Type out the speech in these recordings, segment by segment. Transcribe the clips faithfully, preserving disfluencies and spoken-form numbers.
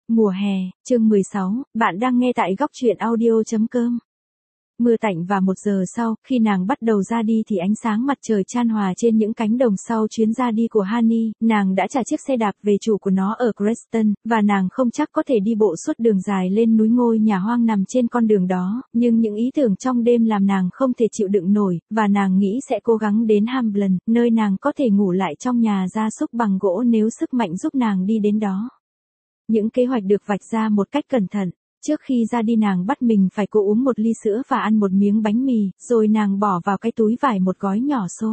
Mùa hè, chương mười sáu, bạn đang nghe tại góc truyện audio chấm com. Mưa tạnh và một giờ sau, khi nàng bắt đầu ra đi thì ánh sáng mặt trời chan hòa trên những cánh đồng sau chuyến ra đi của Honey, nàng đã trả chiếc xe đạp về chủ của nó ở Creston, và nàng không chắc có thể đi bộ suốt đường dài lên núi ngôi nhà hoang nằm trên con đường đó, nhưng những ý tưởng trong đêm làm nàng không thể chịu đựng nổi, và nàng nghĩ sẽ cố gắng đến Hamblin, nơi nàng có thể ngủ lại trong nhà gia súc bằng gỗ nếu sức mạnh giúp nàng đi đến đó. Những kế hoạch được vạch ra một cách cẩn thận. Trước khi ra đi nàng bắt mình phải cố uống một ly sữa và ăn một miếng bánh mì, rồi nàng bỏ vào cái túi vải một gói nhỏ xô.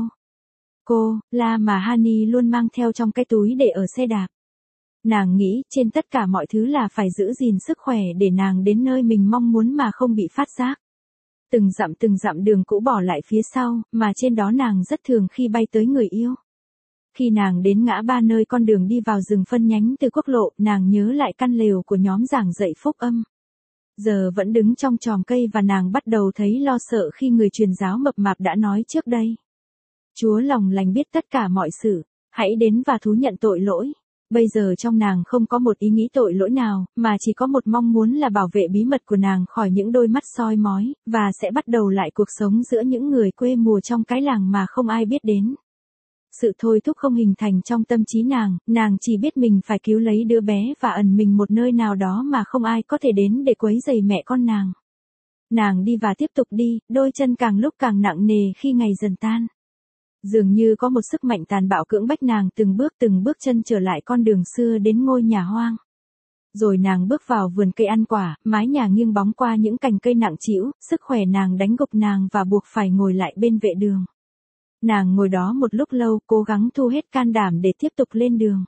Cô, la mà Honey luôn mang theo trong cái túi để ở xe đạp. Nàng nghĩ trên tất cả mọi thứ là phải giữ gìn sức khỏe để nàng đến nơi mình mong muốn mà không bị phát giác. Từng dặm từng dặm đường cũ bỏ lại phía sau, mà trên đó nàng rất thường khi bay tới người yêu. Khi nàng đến ngã ba nơi con đường đi vào rừng phân nhánh từ quốc lộ, nàng nhớ lại căn lều của nhóm giảng dạy phúc âm. Giờ vẫn đứng trong chòm cây và nàng bắt đầu thấy lo sợ khi người truyền giáo mập mạp đã nói trước đây. Chúa lòng lành biết tất cả mọi sự, hãy đến và thú nhận tội lỗi. Bây giờ trong nàng không có một ý nghĩ tội lỗi nào, mà chỉ có một mong muốn là bảo vệ bí mật của nàng khỏi những đôi mắt soi mói, và sẽ bắt đầu lại cuộc sống giữa những người quê mùa trong cái làng mà không ai biết đến. Sự thôi thúc không hình thành trong tâm trí nàng, nàng chỉ biết mình phải cứu lấy đứa bé và ẩn mình một nơi nào đó mà không ai có thể đến để quấy rầy mẹ con nàng. Nàng đi và tiếp tục đi, đôi chân càng lúc càng nặng nề khi ngày dần tan. Dường như có một sức mạnh tàn bạo cưỡng bách nàng từng bước từng bước chân trở lại con đường xưa đến ngôi nhà hoang. Rồi nàng bước vào vườn cây ăn quả, mái nhà nghiêng bóng qua những cành cây nặng trĩu, sức khỏe nàng đánh gục nàng và buộc phải ngồi lại bên vệ đường. Nàng ngồi đó một lúc lâu, cố gắng thu hết can đảm để tiếp tục lên đường.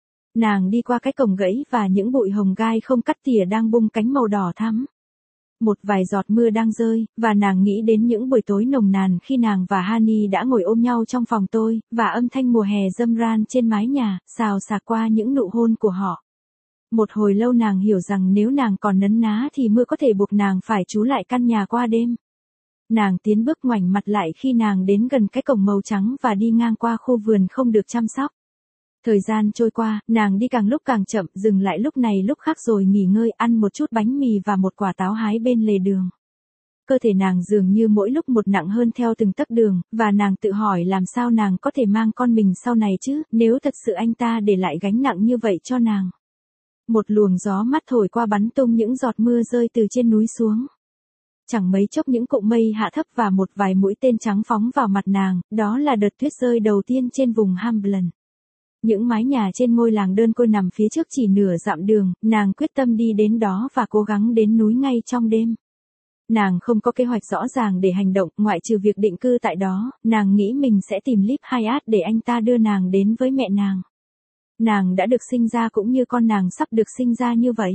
Nàng đi qua cái cổng gãy và những bụi hồng gai không cắt tỉa đang bung cánh màu đỏ thắm. Một vài giọt mưa đang rơi, và nàng nghĩ đến những buổi tối nồng nàn khi nàng và Honey đã ngồi ôm nhau trong phòng tôi, và âm thanh mùa hè râm ran trên mái nhà, xào xạc qua những nụ hôn của họ. Một hồi lâu nàng hiểu rằng nếu nàng còn nấn ná thì mưa có thể buộc nàng phải trú lại căn nhà qua đêm. Nàng tiến bước ngoảnh mặt lại khi nàng đến gần cái cổng màu trắng và đi ngang qua khu vườn không được chăm sóc. Thời gian trôi qua, nàng đi càng lúc càng chậm, dừng lại lúc này lúc khác rồi nghỉ ngơi, ăn một chút bánh mì và một quả táo hái bên lề đường. Cơ thể nàng dường như mỗi lúc một nặng hơn theo từng tấc đường, và nàng tự hỏi làm sao nàng có thể mang con mình sau này chứ, nếu thật sự anh ta để lại gánh nặng như vậy cho nàng. Một luồng gió mát thổi qua bắn tung những giọt mưa rơi từ trên núi xuống. Chẳng mấy chốc những cụm mây hạ thấp và một vài mũi tên trắng phóng vào mặt nàng, đó là đợt tuyết rơi đầu tiên trên vùng Hamblin. Những mái nhà trên ngôi làng đơn côi nằm phía trước chỉ nửa dặm đường, nàng quyết tâm đi đến đó và cố gắng đến núi ngay trong đêm. Nàng không có kế hoạch rõ ràng để hành động, ngoại trừ việc định cư tại đó, nàng nghĩ mình sẽ tìm Lip Hayat để anh ta đưa nàng đến với mẹ nàng. Nàng đã được sinh ra cũng như con nàng sắp được sinh ra như vậy.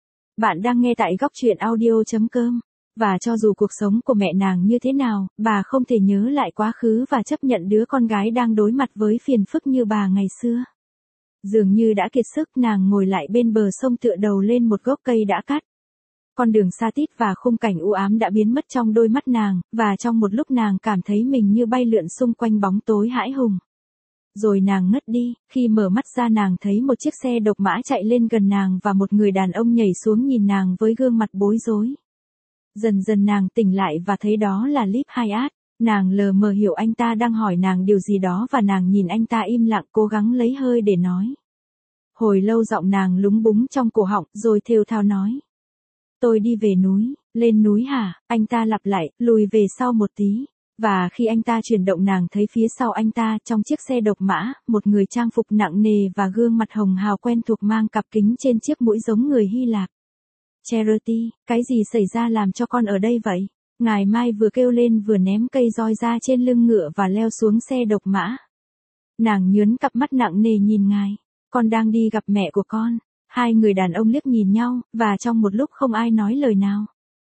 Bạn đang nghe tại góc truyện audio chấm com. Và cho dù cuộc sống của mẹ nàng như thế nào, bà không thể nhớ lại quá khứ và chấp nhận đứa con gái đang đối mặt với phiền phức như bà ngày xưa. Dường như đã kiệt sức, nàng ngồi lại bên bờ sông tựa đầu lên một gốc cây đã cắt. Con đường xa tít và khung cảnh u ám đã biến mất trong đôi mắt nàng, và trong một lúc nàng cảm thấy mình như bay lượn xung quanh bóng tối hãi hùng. Rồi nàng ngất đi, khi mở mắt ra nàng thấy một chiếc xe độc mã chạy lên gần nàng và một người đàn ông nhảy xuống nhìn nàng với gương mặt bối rối. Dần dần nàng tỉnh lại và thấy đó là Lip Hayat. Nàng lờ mờ hiểu anh ta đang hỏi nàng điều gì đó và nàng nhìn anh ta im lặng cố gắng lấy hơi để nói. Hồi lâu giọng nàng lúng búng trong cổ họng rồi thều thào nói. Tôi đi về núi, lên núi hả? Anh ta lặp lại, lùi về sau một tí. Và khi anh ta chuyển động nàng thấy phía sau anh ta trong chiếc xe độc mã, một người trang phục nặng nề và gương mặt hồng hào quen thuộc mang cặp kính trên chiếc mũi giống người Hy Lạp. Charity, cái gì xảy ra làm cho con ở đây vậy? Ngài Mai vừa kêu lên vừa ném cây roi ra trên lưng ngựa và leo xuống xe độc mã. Nàng nhớn cặp mắt nặng nề nhìn ngài. Con đang đi gặp mẹ của con. Hai người đàn ông liếc nhìn nhau, và trong một lúc không ai nói lời nào.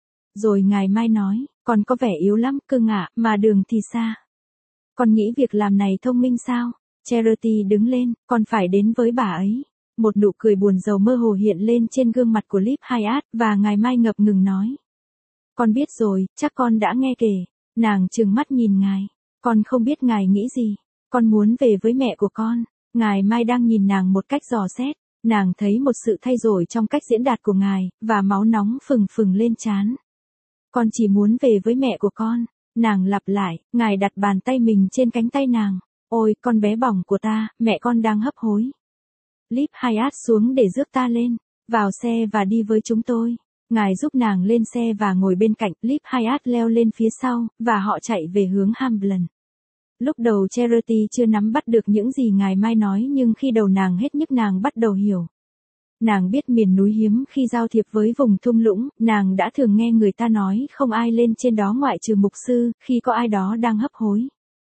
Rồi ngài Mai nói, con có vẻ yếu lắm, cưng ạ, mà đường thì xa. Con nghĩ việc làm này thông minh sao? Charity đứng lên, con phải đến với bà ấy. Một nụ cười buồn rầu mơ hồ hiện lên trên gương mặt của Lip Hayat, và ngài Mai ngập ngừng nói. Con biết rồi, chắc con đã nghe kể. Nàng trừng mắt nhìn ngài. Con không biết ngài nghĩ gì. Con muốn về với mẹ của con. Ngài Mai đang nhìn nàng một cách dò xét. Nàng thấy một sự thay đổi trong cách diễn đạt của ngài, và máu nóng phừng phừng lên trán. Con chỉ muốn về với mẹ của con. Nàng lặp lại, ngài đặt bàn tay mình trên cánh tay nàng. Ôi, con bé bỏng của ta, mẹ con đang hấp hối. Liv Hayat xuống để rước ta lên. Vào xe và đi với chúng tôi. Ngài giúp nàng lên xe và ngồi bên cạnh. Liv Hayat leo lên phía sau, và họ chạy về hướng Hamblin. Lúc đầu Charity chưa nắm bắt được những gì ngài Mai nói, nhưng khi đầu nàng hết nhức nàng bắt đầu hiểu. Nàng biết miền núi hiếm khi giao thiệp với vùng thung lũng, nàng đã thường nghe người ta nói không ai lên trên đó ngoại trừ mục sư, khi có ai đó đang hấp hối.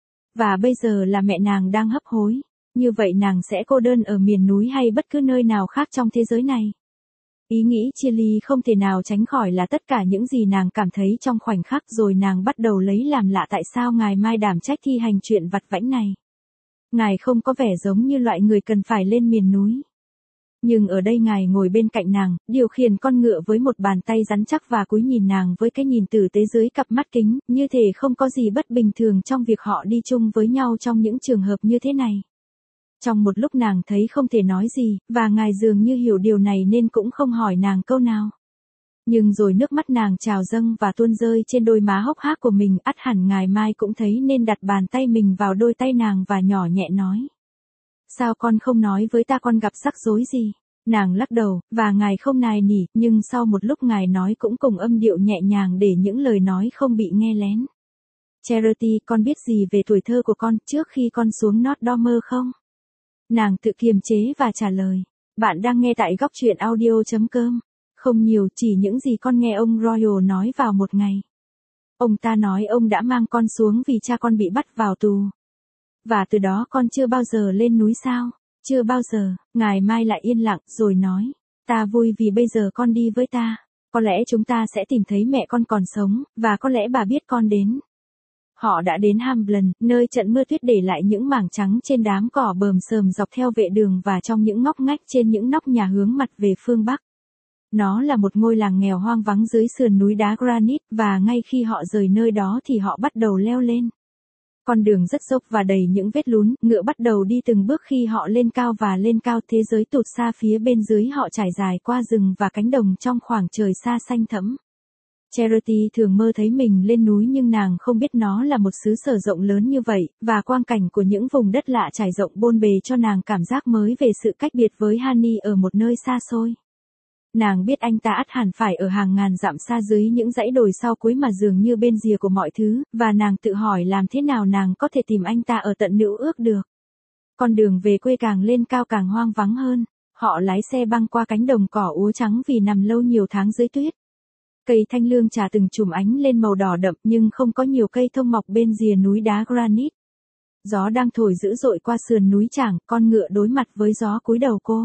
Và bây giờ là mẹ nàng đang hấp hối, như vậy nàng sẽ cô đơn ở miền núi hay bất cứ nơi nào khác trong thế giới này. Ý nghĩ chia ly không thể nào tránh khỏi là tất cả những gì nàng cảm thấy trong khoảnh khắc, rồi nàng bắt đầu lấy làm lạ tại sao ngài Mai đảm trách thi hành chuyện vặt vãnh này. Ngài không có vẻ giống như loại người cần phải lên miền núi. Nhưng ở đây ngài ngồi bên cạnh nàng, điều khiển con ngựa với một bàn tay rắn chắc và cúi nhìn nàng với cái nhìn tử tế dưới cặp mắt kính, như thể không có gì bất bình thường trong việc họ đi chung với nhau trong những trường hợp như thế này. Trong một lúc nàng thấy không thể nói gì, và ngài dường như hiểu điều này nên cũng không hỏi nàng câu nào. Nhưng rồi nước mắt nàng trào dâng và tuôn rơi trên đôi má hốc hác của mình, ắt hẳn ngài Mai cũng thấy nên đặt bàn tay mình vào đôi tay nàng và nhỏ nhẹ nói. Sao con không nói với ta con gặp rắc rối gì? Nàng lắc đầu, và ngài không nài nỉ, nhưng sau một lúc ngài nói cũng cùng âm điệu nhẹ nhàng để những lời nói không bị nghe lén. Charity, con biết gì về tuổi thơ của con trước khi con xuống North Dormer không? Nàng tự kiềm chế và trả lời. Bạn đang nghe tại góc truyện audio chấm com. Không nhiều, chỉ những gì con nghe ông Royal nói vào một ngày. Ông ta nói ông đã mang con xuống vì cha con bị bắt vào tù. Và từ đó con chưa bao giờ lên núi sao? Chưa bao giờ. Ngài Mai lại yên lặng rồi nói. Ta vui vì bây giờ con đi với ta. Có lẽ chúng ta sẽ tìm thấy mẹ con còn sống, và có lẽ bà biết con đến. Họ đã đến Hamblin, nơi trận mưa tuyết để lại những mảng trắng trên đám cỏ bờm sờm dọc theo vệ đường và trong những ngóc ngách trên những nóc nhà hướng mặt về phương Bắc. Nó là một ngôi làng nghèo hoang vắng dưới sườn núi đá granite, và ngay khi họ rời nơi đó thì họ bắt đầu leo lên. Con đường rất dốc và đầy những vết lún, ngựa bắt đầu đi từng bước khi họ lên cao và lên cao, thế giới tụt xa phía bên dưới họ trải dài qua rừng và cánh đồng trong khoảng trời xa xanh thẫm. Charity thường mơ thấy mình lên núi nhưng nàng không biết nó là một xứ sở rộng lớn như vậy, và quang cảnh của những vùng đất lạ trải rộng bôn bề cho nàng cảm giác mới về sự cách biệt với Hani ở một nơi xa xôi. Nàng biết anh ta ắt hẳn phải ở hàng ngàn dặm xa dưới những dãy đồi sau cuối mà dường như bên rìa của mọi thứ, và nàng tự hỏi làm thế nào nàng có thể tìm anh ta ở tận Nữ Ước được. Con đường về quê càng lên cao càng hoang vắng hơn, họ lái xe băng qua cánh đồng cỏ úa trắng vì nằm lâu nhiều tháng dưới tuyết. Cây thanh lương trà từng chùm ánh lên màu đỏ đậm nhưng không có nhiều cây thông mọc bên rìa núi đá granite. Gió đang thổi dữ dội qua sườn núi chảng, con ngựa đối mặt với gió cúi đầu cô.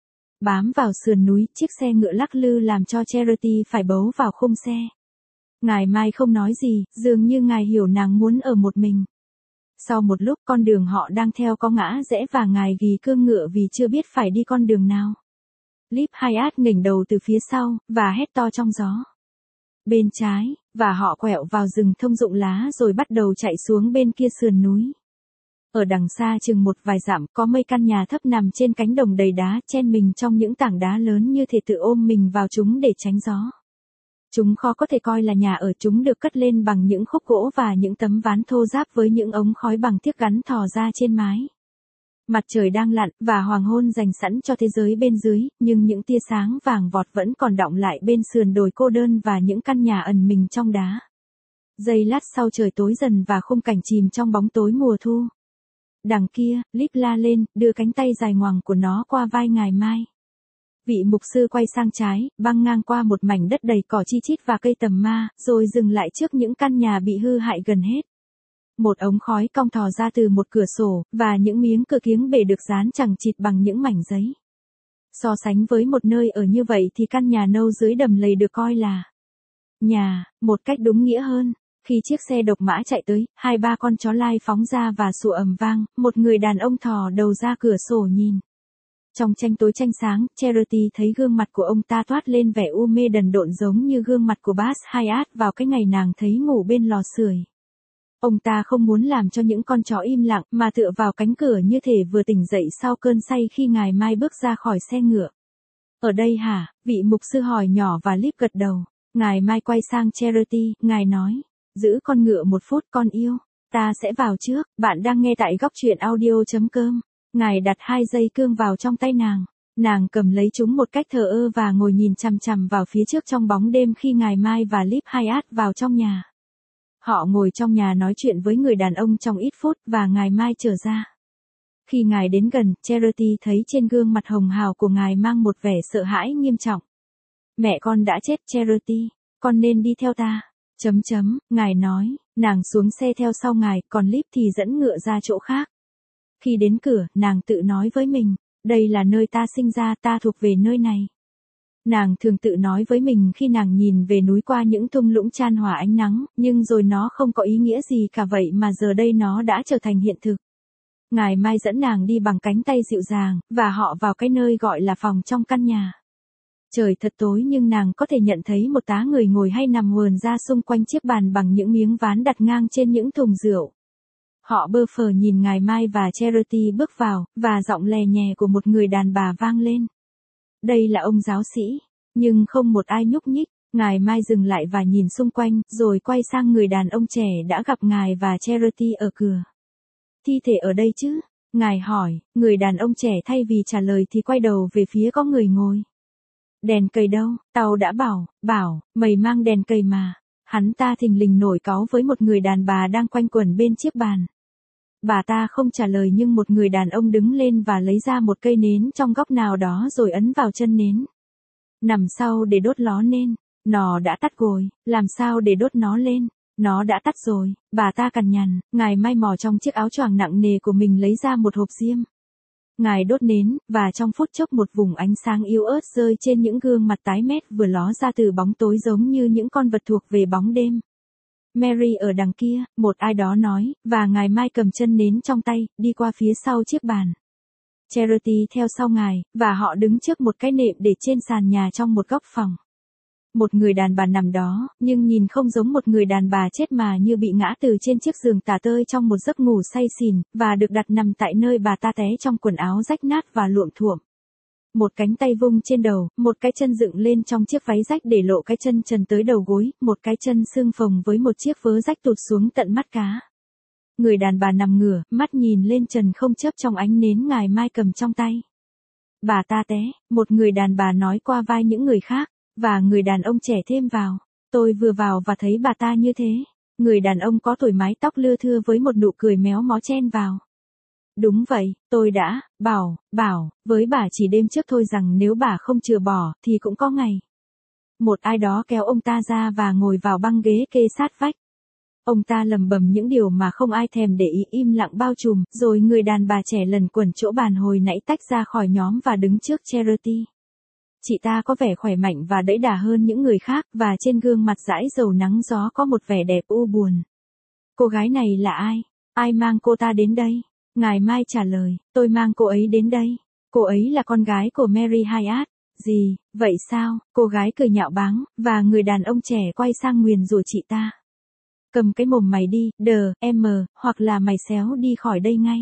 Bám vào sườn núi, chiếc xe ngựa lắc lư làm cho Charity phải bấu vào khung xe. Ngài Mai không nói gì, dường như ngài hiểu nàng muốn ở một mình. Sau một lúc con đường họ đang theo có ngã rẽ và ngài ghi cương ngựa vì chưa biết phải đi con đường nào. Liv Hayat nghỉnh đầu từ phía sau, và hét to trong gió. Bên trái, và họ quẹo vào rừng thông rụng lá rồi bắt đầu chạy xuống bên kia sườn núi. Ở đằng xa chừng một vài dặm có mấy căn nhà thấp nằm trên cánh đồng đầy đá, chen mình trong những tảng đá lớn như thể tự ôm mình vào chúng để tránh gió. Chúng khó có thể coi là nhà ở, chúng được cất lên bằng những khúc gỗ và những tấm ván thô ráp với những ống khói bằng tiếc gắn thò ra trên mái. Mặt trời đang lặn, và hoàng hôn dành sẵn cho thế giới bên dưới, nhưng những tia sáng vàng vọt vẫn còn đọng lại bên sườn đồi cô đơn và những căn nhà ẩn mình trong đá. Giây lát sau trời tối dần và khung cảnh chìm trong bóng tối mùa thu. Đằng kia, Liv la lên, đưa cánh tay dài ngoằng của nó qua vai ngài Mai. Vị mục sư quay sang trái, băng ngang qua một mảnh đất đầy cỏ chi chít và cây tầm ma, rồi dừng lại trước những căn nhà bị hư hại gần hết. Một ống khói cong thò ra từ một cửa sổ, và những miếng cửa kiếng bể được dán chằng chịt bằng những mảnh giấy. So sánh với một nơi ở như vậy thì căn nhà nâu dưới đầm lầy được coi là nhà, một cách đúng nghĩa hơn. Khi chiếc xe độc mã chạy tới, hai ba con chó lai phóng ra và sủa ầm vang, một người đàn ông thò đầu ra cửa sổ nhìn. Trong tranh tối tranh sáng, Charity thấy gương mặt của ông ta toát lên vẻ u mê đần độn giống như gương mặt của Bas Hayat vào cái ngày nàng thấy ngủ bên lò sưởi. Ông ta không muốn làm cho những con chó im lặng mà tựa vào cánh cửa như thể vừa tỉnh dậy sau cơn say khi ngài Mai bước ra khỏi xe ngựa. Ở đây hả? Vị mục sư hỏi nhỏ và Liv gật đầu. Ngài Mai quay sang Charity, ngài nói. Giữ con ngựa một phút con yêu. Ta sẽ vào trước. Bạn đang nghe tại góc truyện audio.com. Ngài đặt hai dây cương vào trong tay nàng. Nàng cầm lấy chúng một cách thờ ơ và ngồi nhìn chằm chằm vào phía trước trong bóng đêm khi ngài Mai và Liv Hyatt vào trong nhà. Họ ngồi trong nhà nói chuyện với người đàn ông trong ít phút và ngài Mai trở ra. Khi ngài đến gần, Charity thấy trên gương mặt hồng hào của ngài mang một vẻ sợ hãi nghiêm trọng. Mẹ con đã chết Charity, con nên đi theo ta. Chấm chấm, ngài nói, nàng xuống xe theo sau ngài, còn Liv thì dẫn ngựa ra chỗ khác. Khi đến cửa, nàng tự nói với mình, đây là nơi ta sinh ra, ta thuộc về nơi này. Nàng thường tự nói với mình khi nàng nhìn về núi qua những thung lũng chan hòa ánh nắng, nhưng rồi nó không có ý nghĩa gì cả vậy mà giờ đây nó đã trở thành hiện thực. Ngài Mai dẫn nàng đi bằng cánh tay dịu dàng, và họ vào cái nơi gọi là phòng trong căn nhà. Trời thật tối nhưng nàng có thể nhận thấy một tá người ngồi hay nằm huờn ra xung quanh chiếc bàn bằng những miếng ván đặt ngang trên những thùng rượu. Họ bơ phờ nhìn ngài Mai và Charity bước vào, và giọng lè nhè của một người đàn bà vang lên. Đây là ông giáo sĩ, nhưng không một ai nhúc nhích. Ngài Mai dừng lại và nhìn xung quanh, rồi quay sang người đàn ông trẻ đã gặp ngài và Charity ở cửa. Thi thể ở đây chứ? Ngài hỏi, người đàn ông trẻ thay vì trả lời thì quay đầu về phía có người ngồi. Đèn cầy đâu? Tao đã bảo, bảo, mày mang đèn cầy mà. Hắn ta thình lình nổi cáu với một người đàn bà đang quanh quẩn bên chiếc bàn. Bà ta không trả lời nhưng một người đàn ông đứng lên và lấy ra một cây nến trong góc nào đó rồi ấn vào chân nến. Nằm sau để đốt ló nên, nó đã tắt rồi, làm sao để đốt nó lên, nó đã tắt rồi, bà ta cằn nhằn, ngài Mai mò trong chiếc áo choàng nặng nề của mình lấy ra một hộp diêm. Ngài đốt nến, và trong phút chốc một vùng ánh sáng yếu ớt rơi trên những gương mặt tái mét vừa ló ra từ bóng tối giống như những con vật thuộc về bóng đêm. Mary ở đằng kia, một ai đó nói, và ngài Mai cầm chân nến trong tay, đi qua phía sau chiếc bàn. Charity theo sau ngài, và họ đứng trước một cái nệm để trên sàn nhà trong một góc phòng. Một người đàn bà nằm đó, nhưng nhìn không giống một người đàn bà chết mà như bị ngã từ trên chiếc giường tả tơi trong một giấc ngủ say xỉn, và được đặt nằm tại nơi bà ta té trong quần áo rách nát và luộm thuộm. Một cánh tay vung trên đầu, một cái chân dựng lên trong chiếc váy rách để lộ cái chân trần tới đầu gối, một cái chân xương phồng với một chiếc vớ rách tụt xuống tận mắt cá. Người đàn bà nằm ngửa, mắt nhìn lên trần không chớp trong ánh nến ngài Mai cầm trong tay. Bà ta té, một người đàn bà nói qua vai những người khác, và người đàn ông trẻ thêm vào. Tôi vừa vào và thấy bà ta như thế. Người đàn ông có tuổi mái tóc lưa thưa với một nụ cười méo mó chen vào. Đúng vậy, tôi đã, bảo, bảo, với bà chỉ đêm trước thôi rằng nếu bà không chừa bỏ, thì cũng có ngày. Một ai đó kéo ông ta ra và ngồi vào băng ghế kê sát vách. Ông ta lầm bầm những điều mà không ai thèm để ý, im lặng bao trùm, rồi người đàn bà trẻ lần quẩn chỗ bàn hồi nãy tách ra khỏi nhóm và đứng trước Charity. Chị ta có vẻ khỏe mạnh và đẫy đà hơn những người khác, và trên gương mặt dãi dầu nắng gió có một vẻ đẹp u buồn. Cô gái này là ai? Ai mang cô ta đến đây? Ngài Mai trả lời, tôi mang cô ấy đến đây. Cô ấy là con gái của Mary Hyatt. Gì, vậy sao? Cô gái cười nhạo báng, và người đàn ông trẻ quay sang nguyền rủa chị ta. Cầm cái mồm mày đi, đờ, em, hoặc là mày xéo đi khỏi đây ngay.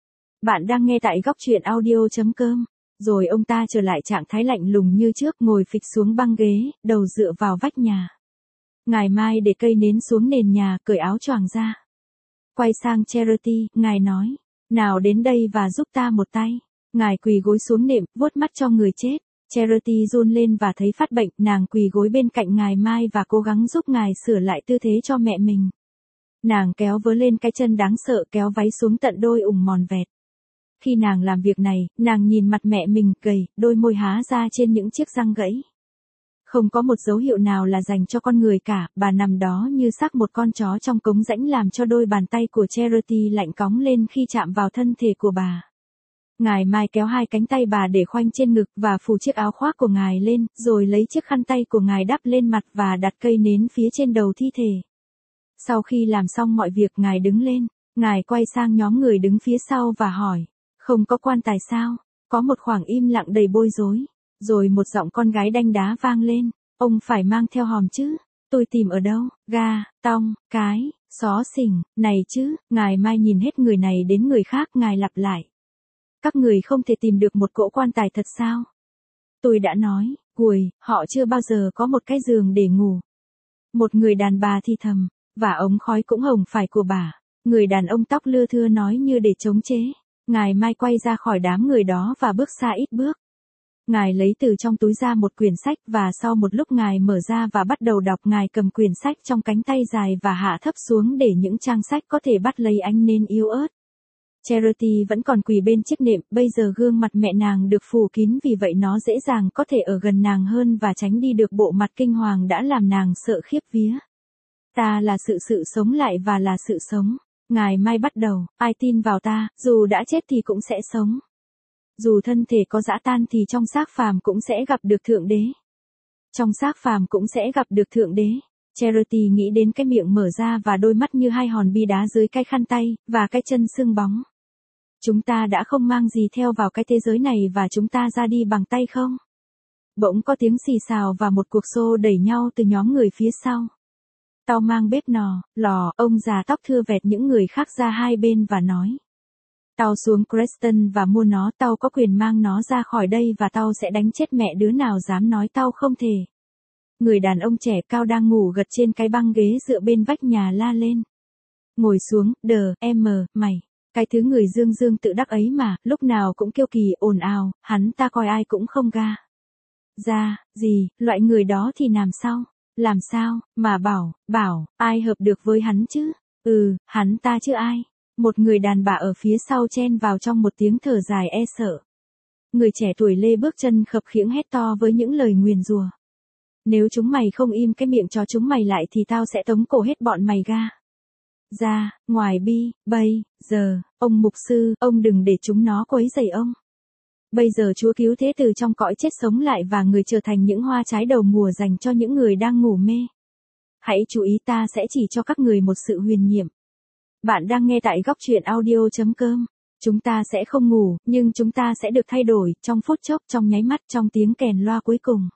Bạn đang nghe tại góc truyện audio.com. Rồi ông ta trở lại trạng thái lạnh lùng như trước, ngồi phịch xuống băng ghế, đầu dựa vào vách nhà. Ngài Mai để cây nến xuống nền nhà, cởi áo choàng ra. Quay sang Charity, ngài nói, nào đến đây và giúp ta một tay. Ngài quỳ gối xuống nệm, vuốt mắt cho người chết. Charity run lên và thấy phát bệnh, nàng quỳ gối bên cạnh ngài Mai và cố gắng giúp ngài sửa lại tư thế cho mẹ mình. Nàng kéo vớ lên cái chân đáng sợ, kéo váy xuống tận đôi ủng mòn vẹt. Khi nàng làm việc này, nàng nhìn mặt mẹ mình gầy, đôi môi há ra trên những chiếc răng gãy. Không có một dấu hiệu nào là dành cho con người cả, bà nằm đó như xác một con chó trong cống rãnh, làm cho đôi bàn tay của Charity lạnh cóng lên khi chạm vào thân thể của bà. Ngài Mai kéo hai cánh tay bà để khoanh trên ngực và phủ chiếc áo khoác của ngài lên, rồi lấy chiếc khăn tay của ngài đắp lên mặt và đặt cây nến phía trên đầu thi thể. Sau khi làm xong mọi việc, ngài đứng lên, ngài quay sang nhóm người đứng phía sau và hỏi, không có quan tài sao? Có một khoảng im lặng đầy bối rối. Rồi một giọng con gái đanh đá vang lên, ông phải mang theo hòm chứ? Tôi tìm ở đâu, ga, tong, cái, xó xỉnh, này chứ, ngài Mai nhìn hết người này đến người khác, ngài lặp lại. Các người không thể tìm được một cỗ quan tài thật sao? Tôi đã nói, Guồi, họ chưa bao giờ có một cái giường để ngủ. Một người đàn bà thì thầm, và ống khói cũng hồng phải của bà. Người đàn ông tóc lưa thưa nói như để chống chế. Ngài Mai quay ra khỏi đám người đó và bước xa ít bước. Ngài lấy từ trong túi ra một quyển sách và sau một lúc ngài mở ra và bắt đầu đọc. Ngài cầm quyển sách trong cánh tay dài và hạ thấp xuống để những trang sách có thể bắt lấy ánh nến yếu ớt. Charity vẫn còn quỳ bên chiếc nệm, bây giờ gương mặt mẹ nàng được phủ kín vì vậy nó dễ dàng có thể ở gần nàng hơn và tránh đi được bộ mặt kinh hoàng đã làm nàng sợ khiếp vía. Ta là sự sự sống lại và là sự sống. Ngài Mai bắt đầu, ai tin vào ta, dù đã chết thì cũng sẽ sống. Dù thân thể có giã tan thì trong xác phàm cũng sẽ gặp được Thượng Đế. Trong xác phàm cũng sẽ gặp được Thượng Đế. Charity nghĩ đến cái miệng mở ra và đôi mắt như hai hòn bi đá dưới cái khăn tay, và cái chân sưng bóng. Chúng ta đã không mang gì theo vào cái thế giới này và chúng ta ra đi bằng tay không? Bỗng có tiếng xì xào và một cuộc xô đẩy nhau từ nhóm người phía sau. Tao mang bếp nò, lò, ông già tóc thưa vẹt những người khác ra hai bên và nói. Tao xuống Creston và mua nó, tao có quyền mang nó ra khỏi đây và tao sẽ đánh chết mẹ đứa nào dám nói tao không thể. Người đàn ông trẻ cao đang ngủ gật trên cái băng ghế dựa bên vách nhà la lên. Ngồi xuống, đờ, em, mày. Cái thứ người dương dương tự đắc ấy mà, lúc nào cũng kiêu kỳ, ồn ào, hắn ta coi ai cũng không ga. Ra, gì, loại người đó thì làm sao? Làm sao, mà bảo, bảo, ai hợp được với hắn chứ? Ừ, hắn ta chứ ai? Một người đàn bà ở phía sau chen vào trong một tiếng thở dài e sợ. Người trẻ tuổi lê bước chân khập khiễng hét to với những lời nguyền rủa. Nếu chúng mày không im cái miệng cho chúng mày lại thì tao sẽ tống cổ hết bọn mày ga. Ra, ngoài bi, bây, giờ, ông mục sư, ông đừng để chúng nó quấy rầy ông. Bây giờ Chúa cứu thế từ trong cõi chết sống lại và người trở thành những hoa trái đầu mùa dành cho những người đang ngủ mê. Hãy chú ý, ta sẽ chỉ cho các người một sự huyền nhiệm. Bạn đang nghe tại góc truyện audio chấm com. Chúng ta sẽ không ngủ, nhưng chúng ta sẽ được thay đổi, trong phút chốc, trong nháy mắt, trong tiếng kèn loa cuối cùng.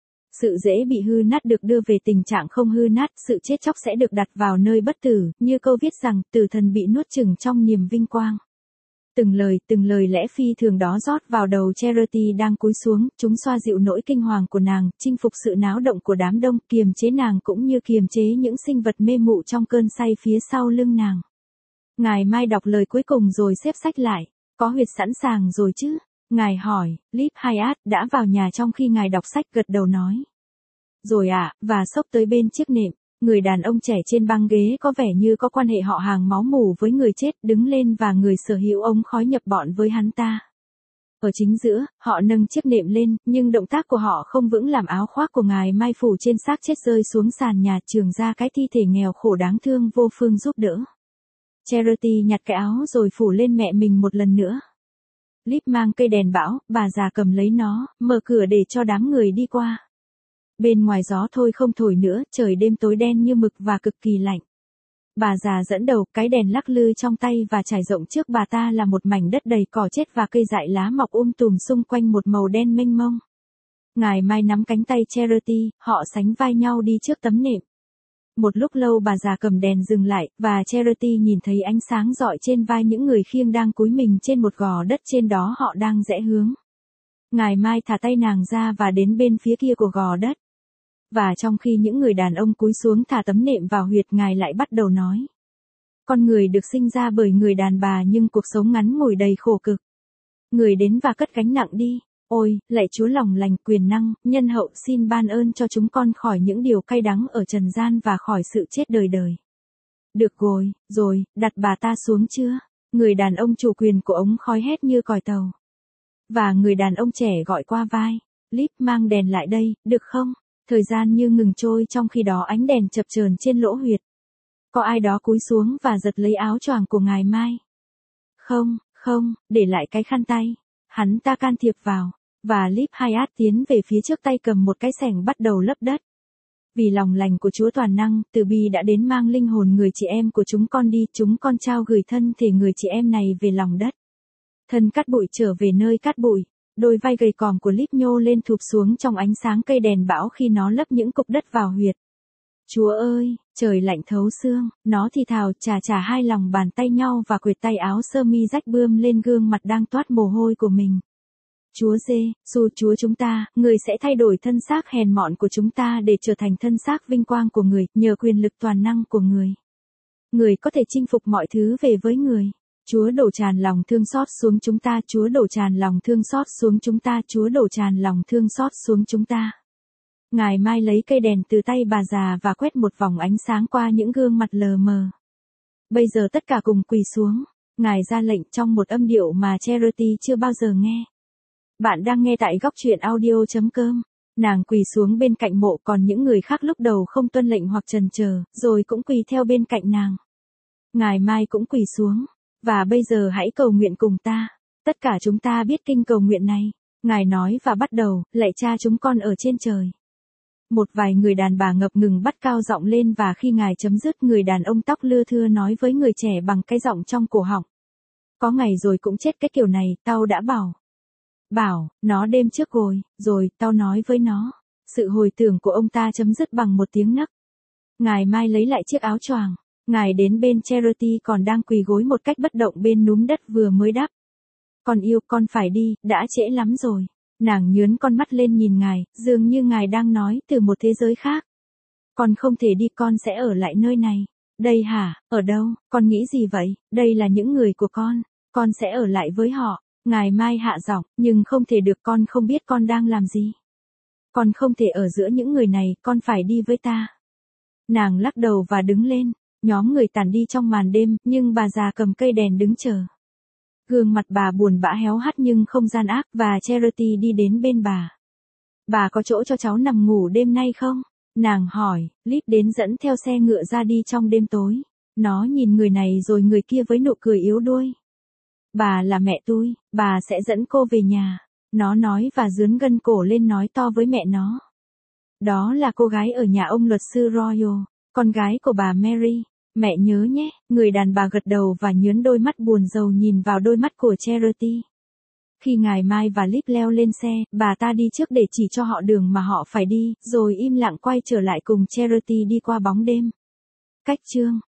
Sự dễ bị hư nát được đưa về tình trạng không hư nát, sự chết chóc sẽ được đặt vào nơi bất tử, như câu viết rằng, tử thần bị nuốt chửng trong niềm vinh quang. Từng lời, từng lời lẽ phi thường đó rót vào đầu Charity đang cúi xuống, chúng xoa dịu nỗi kinh hoàng của nàng, chinh phục sự náo động của đám đông, kiềm chế nàng cũng như kiềm chế những sinh vật mê mụ trong cơn say phía sau lưng nàng. Ngài Mai đọc lời cuối cùng rồi xếp sách lại. Có huyệt sẵn sàng rồi chứ? Ngài hỏi, Liv Hyatt đã vào nhà trong khi ngài đọc sách gật đầu nói. Rồi ạ, à, và xốc tới bên chiếc nệm. Người đàn ông trẻ trên băng ghế có vẻ như có quan hệ họ hàng máu mủ với người chết, đứng lên và người sở hữu ống khói nhập bọn với hắn ta. Ở chính giữa, họ nâng chiếc nệm lên, nhưng động tác của họ không vững làm áo khoác của ngài Mai phủ trên xác chết rơi xuống sàn nhà, trường ra cái thi thể nghèo khổ đáng thương vô phương giúp đỡ. Charity nhặt cái áo rồi phủ lên mẹ mình một lần nữa. Liv mang cây đèn bão, bà già cầm lấy nó, mở cửa để cho đám người đi qua. Bên ngoài gió thôi không thổi nữa, trời đêm tối đen như mực và cực kỳ lạnh. Bà già dẫn đầu, cái đèn lắc lư trong tay và trải rộng trước bà ta là một mảnh đất đầy cỏ chết và cây dại lá mọc um tùm xung quanh một màu đen mênh mông. Ngài Mai nắm cánh tay Charity, họ sánh vai nhau đi trước tấm nệm. Một lúc lâu bà già cầm đèn dừng lại, và Charity nhìn thấy ánh sáng rọi trên vai những người khiêng đang cúi mình trên một gò đất, trên đó họ đang rẽ hướng. Ngài Mai thả tay nàng ra và đến bên phía kia của gò đất. Và trong khi những người đàn ông cúi xuống thả tấm nệm vào huyệt, ngài lại bắt đầu nói. Con người được sinh ra bởi người đàn bà nhưng cuộc sống ngắn ngủi đầy khổ cực. Người đến và cất gánh nặng đi. Ôi, lạy Chúa lòng lành quyền năng, nhân hậu xin ban ơn cho chúng con khỏi những điều cay đắng ở trần gian và khỏi sự chết đời đời. Được rồi, rồi, đặt bà ta xuống chưa? Người đàn ông chủ quyền của ống khói hét như còi tàu. Và người đàn ông trẻ gọi qua vai. Liv mang đèn lại đây, được không? Thời gian như ngừng trôi, trong khi đó ánh đèn chập chờn trên lỗ huyệt. Có ai đó cúi xuống và giật lấy áo choàng của ngài Mai. Không, không, để lại cái khăn tay. Hắn ta can thiệp vào. Và Liv Hyatt tiến về phía trước, tay cầm một cái xẻng bắt đầu lấp đất. Vì lòng lành của Chúa toàn năng, từ bi đã đến mang linh hồn người chị em của chúng con đi, chúng con trao gửi thân thể người chị em này về lòng đất. Thân cát bụi trở về nơi cát bụi, đôi vai gầy còm của Liv nhô lên thụp xuống trong ánh sáng cây đèn bão khi nó lấp những cục đất vào huyệt. Chúa ơi, trời lạnh thấu xương, nó thì thào chà chà hai lòng bàn tay nhau và quệt tay áo sơ mi rách bươm lên gương mặt đang toát mồ hôi của mình. Chúa dê, dù Chúa chúng ta, người sẽ thay đổi thân xác hèn mọn của chúng ta để trở thành thân xác vinh quang của người, nhờ quyền lực toàn năng của người. Người có thể chinh phục mọi thứ về với người. Chúa đổ tràn lòng thương xót xuống chúng ta, Chúa đổ tràn lòng thương xót xuống chúng ta, Chúa đổ tràn lòng thương xót xuống chúng ta. Ngài Mai lấy cây đèn từ tay bà già và quét một vòng ánh sáng qua những gương mặt lờ mờ. Bây giờ tất cả cùng quỳ xuống. Ngài ra lệnh trong một âm điệu mà Charity chưa bao giờ nghe. Bạn đang nghe tại góc truyện audio chấm com. Nàng quỳ xuống bên cạnh mộ, còn những người khác lúc đầu không tuân lệnh hoặc chần chờ, rồi cũng quỳ theo bên cạnh nàng. Ngài Mai cũng quỳ xuống. Và bây giờ hãy cầu nguyện cùng ta. Tất cả chúng ta biết kinh cầu nguyện này. Ngài nói và bắt đầu, lạy Cha chúng con ở trên trời. Một vài người đàn bà ngập ngừng bắt cao giọng lên và khi Ngài chấm dứt, người đàn ông tóc lưa thưa nói với người trẻ bằng cái giọng trong cổ họng. Có ngày rồi cũng chết cái kiểu này, tao đã bảo. Bảo, nó đêm trước rồi, rồi, tao nói với nó. Sự hồi tưởng của ông ta chấm dứt bằng một tiếng nấc. Ngài Mai lấy lại chiếc áo choàng. Ngài đến bên Charity còn đang quỳ gối một cách bất động bên núm đất vừa mới đắp. Con yêu, con phải đi, đã trễ lắm rồi. Nàng nhướn con mắt lên nhìn Ngài, dường như Ngài đang nói từ một thế giới khác. Con không thể đi, con sẽ ở lại nơi này. Đây hả, ở đâu, con nghĩ gì vậy, đây là những người của con, con sẽ ở lại với họ. Ngài Mai hạ giọng, nhưng không thể được, con không biết con đang làm gì. Con không thể ở giữa những người này, con phải đi với ta. Nàng lắc đầu và đứng lên, nhóm người tản đi trong màn đêm, nhưng bà già cầm cây đèn đứng chờ. Gương mặt bà buồn bã héo hắt nhưng không gian ác, và Charity đi đến bên bà. Bà có chỗ cho cháu nằm ngủ đêm nay không? Nàng hỏi. Lip đến dẫn theo xe ngựa ra đi trong đêm tối. Nó nhìn người này rồi người kia với nụ cười yếu đuối. Bà là mẹ tôi, bà sẽ dẫn cô về nhà. Nó nói và dướn gân cổ lên nói to với mẹ nó. Đó là cô gái ở nhà ông luật sư Royal, con gái của bà Mary. Mẹ nhớ nhé, người đàn bà gật đầu và nhớn đôi mắt buồn rầu nhìn vào đôi mắt của Charity. Khi Ngài Mai và Lip leo lên xe, bà ta đi trước để chỉ cho họ đường mà họ phải đi, rồi im lặng quay trở lại cùng Charity đi qua bóng đêm. Cách chương